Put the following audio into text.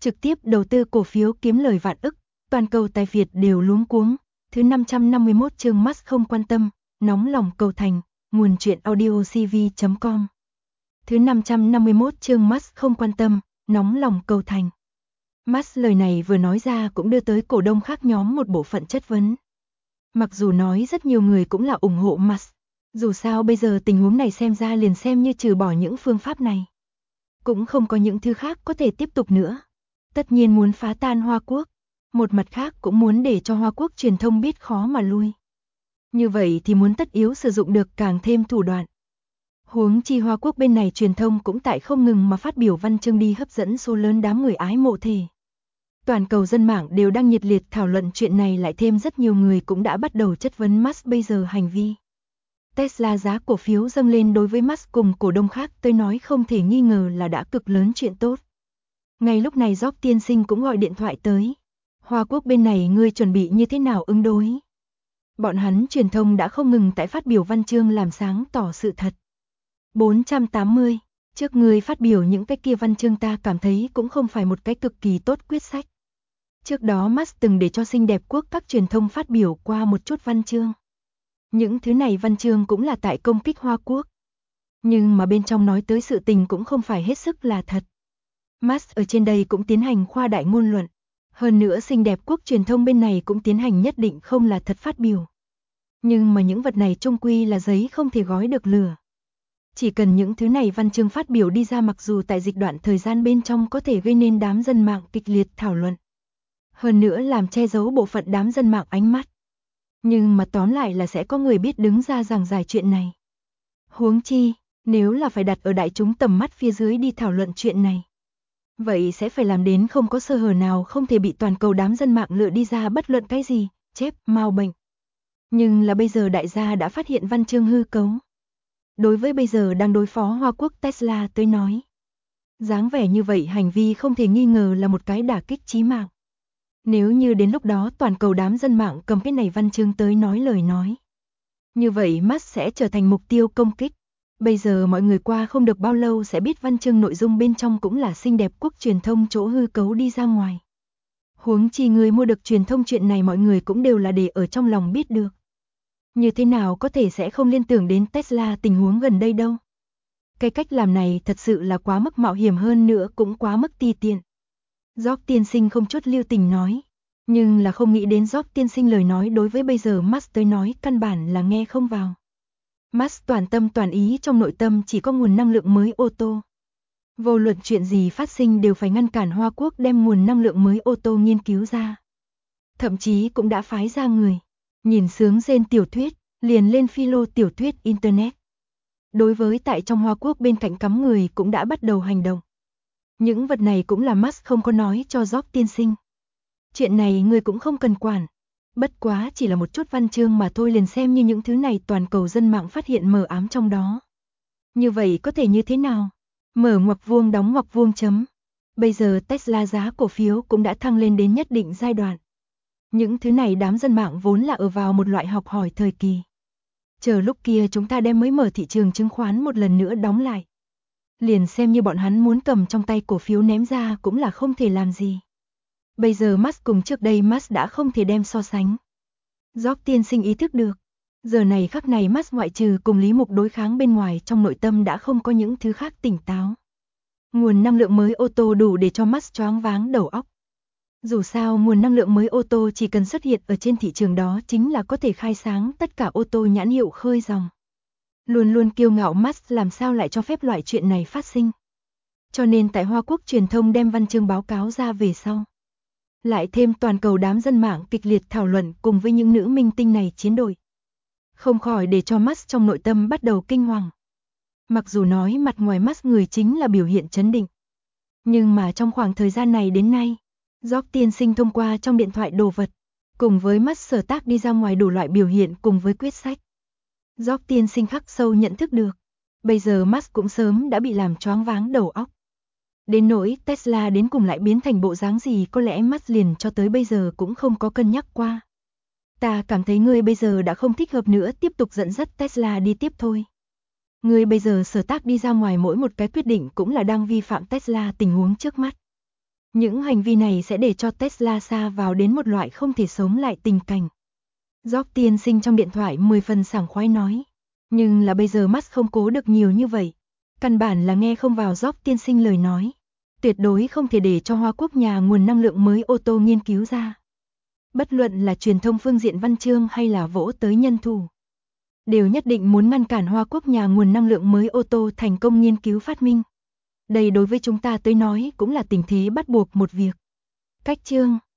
trực tiếp đầu tư cổ phiếu kiếm lời vạn ức, toàn cầu tài Việt đều luống cuống. Thứ 551 chương Musk không quan tâm, nóng lòng cầu thành, nguồn truyện audio cv.com. Thứ 551 chương Musk không quan tâm, nóng lòng cầu thành. Musk lời này vừa nói ra cũng đưa tới cổ đông khác nhóm một bộ phận chất vấn. Mặc dù nói rất nhiều người cũng là ủng hộ Musk, dù sao bây giờ tình huống này xem ra liền xem như trừ bỏ những phương pháp này. Cũng không có những thứ khác có thể tiếp tục nữa. Tất nhiên muốn phá tan Hoa Quốc, một mặt khác cũng muốn để cho Hoa Quốc truyền thông biết khó mà lui. Như vậy thì muốn tất yếu sử dụng được càng thêm thủ đoạn. Huống chi Hoa Quốc bên này truyền thông cũng tại không ngừng mà phát biểu văn chương đi hấp dẫn số lớn đám người ái mộ thể. Toàn cầu dân mạng đều đang nhiệt liệt thảo luận chuyện này, lại thêm rất nhiều người cũng đã bắt đầu chất vấn Musk bây giờ hành vi. Tesla giá cổ phiếu dâng lên đối với Musk cùng cổ đông khác tôi nói không thể nghi ngờ là đã cực lớn chuyện tốt. Ngay lúc này Job tiên sinh cũng gọi điện thoại tới. Hoa Quốc bên này ngươi chuẩn bị như thế nào ứng đối? Bọn hắn truyền thông đã không ngừng tại phát biểu văn chương làm sáng tỏ sự thật. 480. Trước ngươi phát biểu những cái kia văn chương ta cảm thấy cũng không phải một cái cực kỳ tốt quyết sách. Trước đó Musk từng để cho xinh đẹp quốc các truyền thông phát biểu qua một chút văn chương. Những thứ này văn chương cũng là tại công kích Hoa Quốc. Nhưng mà bên trong nói tới sự tình cũng không phải hết sức là thật. Musk ở trên đây cũng tiến hành khoa đại ngôn luận. Hơn nữa xinh đẹp quốc truyền thông bên này cũng tiến hành nhất định không là thật phát biểu. Nhưng mà những vật này chung quy là giấy không thể gói được lửa. Chỉ cần những thứ này văn chương phát biểu đi ra, mặc dù tại dịch đoạn thời gian bên trong có thể gây nên đám dân mạng kịch liệt thảo luận. Hơn nữa làm che giấu bộ phận đám dân mạng ánh mắt. Nhưng mà tóm lại là sẽ có người biết đứng ra giảng giải chuyện này. Huống chi, nếu là phải đặt ở đại chúng tầm mắt phía dưới đi thảo luận chuyện này. Vậy sẽ phải làm đến không có sơ hở nào, không thể bị toàn cầu đám dân mạng lựa đi ra bất luận cái gì, chép, mau bệnh. Nhưng là bây giờ đại gia đã phát hiện văn chương hư cấu. Đối với bây giờ đang đối phó Hoa Quốc Tesla tới nói. Dáng vẻ như vậy hành vi không thể nghi ngờ là một cái đả kích chí mạng. Nếu như đến lúc đó toàn cầu đám dân mạng cầm cái này văn chương tới nói lời nói. Như vậy Musk sẽ trở thành mục tiêu công kích. Bây giờ mọi người qua không được bao lâu sẽ biết văn chương nội dung bên trong cũng là xinh đẹp quốc truyền thông chỗ hư cấu đi ra ngoài. Huống chi người mua được truyền thông chuyện này mọi người cũng đều là để ở trong lòng biết được. Như thế nào có thể sẽ không liên tưởng đến Tesla tình huống gần đây đâu. Cái cách làm này thật sự là quá mức mạo hiểm, hơn nữa cũng quá mức ti tiện. Job tiên sinh không chút lưu tình nói. Nhưng là không nghĩ đến Job tiên sinh lời nói đối với bây giờ Musk tới nói căn bản là nghe không vào. Musk toàn tâm toàn ý trong nội tâm chỉ có nguồn năng lượng mới ô tô. Vô luận chuyện gì phát sinh đều phải ngăn cản Hoa Quốc đem nguồn năng lượng mới ô tô nghiên cứu ra. Thậm chí cũng đã phái ra người. Nhìn sướng rên tiểu thuyết, liền lên philo tiểu thuyết Internet. Đối với tại trong Hoa Quốc bên cạnh cắm người cũng đã bắt đầu hành động. Những vật này cũng là Musk không có nói cho Job tiên sinh. Chuyện này người cũng không cần quản. Bất quá chỉ là một chút văn chương mà thôi, liền xem như những thứ này toàn cầu dân mạng phát hiện mờ ám trong đó. Như vậy có thể như thế nào? Mở ngoặc vuông đóng ngoặc vuông chấm. Bây giờ Tesla giá cổ phiếu cũng đã thăng lên đến nhất định giai đoạn. Những thứ này đám dân mạng vốn là ở vào một loại học hỏi thời kỳ. Chờ lúc kia chúng ta đem mới mở thị trường chứng khoán một lần nữa đóng lại. Liền xem như bọn hắn muốn cầm trong tay cổ phiếu ném ra cũng là không thể làm gì. Bây giờ Musk cùng trước đây Musk đã không thể đem so sánh. Job tiên sinh ý thức được. Giờ này khắc này Musk ngoại trừ cùng Lý Mục đối kháng bên ngoài, trong nội tâm đã không có những thứ khác tỉnh táo. Nguồn năng lượng mới ô tô đủ để cho Musk choáng váng đầu óc. Dù sao nguồn năng lượng mới ô tô chỉ cần xuất hiện ở trên thị trường đó chính là có thể khai sáng tất cả ô tô nhãn hiệu khơi dòng. Luôn luôn kiêu ngạo Musk làm sao lại cho phép loại chuyện này phát sinh. Cho nên tại Hoa Quốc truyền thông đem văn chương báo cáo ra về sau. Lại thêm toàn cầu đám dân mạng kịch liệt thảo luận cùng với những nữ minh tinh này chiến đội. Không khỏi để cho Musk trong nội tâm bắt đầu kinh hoàng. Mặc dù nói mặt ngoài Musk người chính là biểu hiện trấn định. Nhưng mà trong khoảng thời gian này đến nay, Job tiên sinh thông qua trong điện thoại đồ vật, cùng với Musk sở tác đi ra ngoài đủ loại biểu hiện cùng với quyết sách. Job tiên sinh khắc sâu nhận thức được. Bây giờ Musk cũng sớm đã bị làm choáng váng đầu óc. Đến nỗi Tesla đến cùng lại biến thành bộ dáng gì có lẽ Musk liền cho tới bây giờ cũng không có cân nhắc qua. Ta cảm thấy ngươi bây giờ đã không thích hợp nữa tiếp tục dẫn dắt Tesla đi tiếp thôi. Ngươi bây giờ sở tác đi ra ngoài mỗi một cái quyết định cũng là đang vi phạm Tesla tình huống trước mắt. Những hành vi này sẽ để cho Tesla sa vào đến một loại không thể sống lại tình cảnh. Job tiên sinh trong điện thoại 10 phần sảng khoái nói. Nhưng là bây giờ Musk không cố được nhiều như vậy. Căn bản là nghe không vào Job tiên sinh lời nói. Tuyệt đối không thể để cho Hoa Quốc nhà nguồn năng lượng mới ô tô nghiên cứu ra. Bất luận là truyền thông phương diện văn chương hay là vỗ tới nhân thủ, đều nhất định muốn ngăn cản Hoa Quốc nhà nguồn năng lượng mới ô tô thành công nghiên cứu phát minh. Đây đối với chúng ta tới nói cũng là tình thế bắt buộc một việc. Cách chương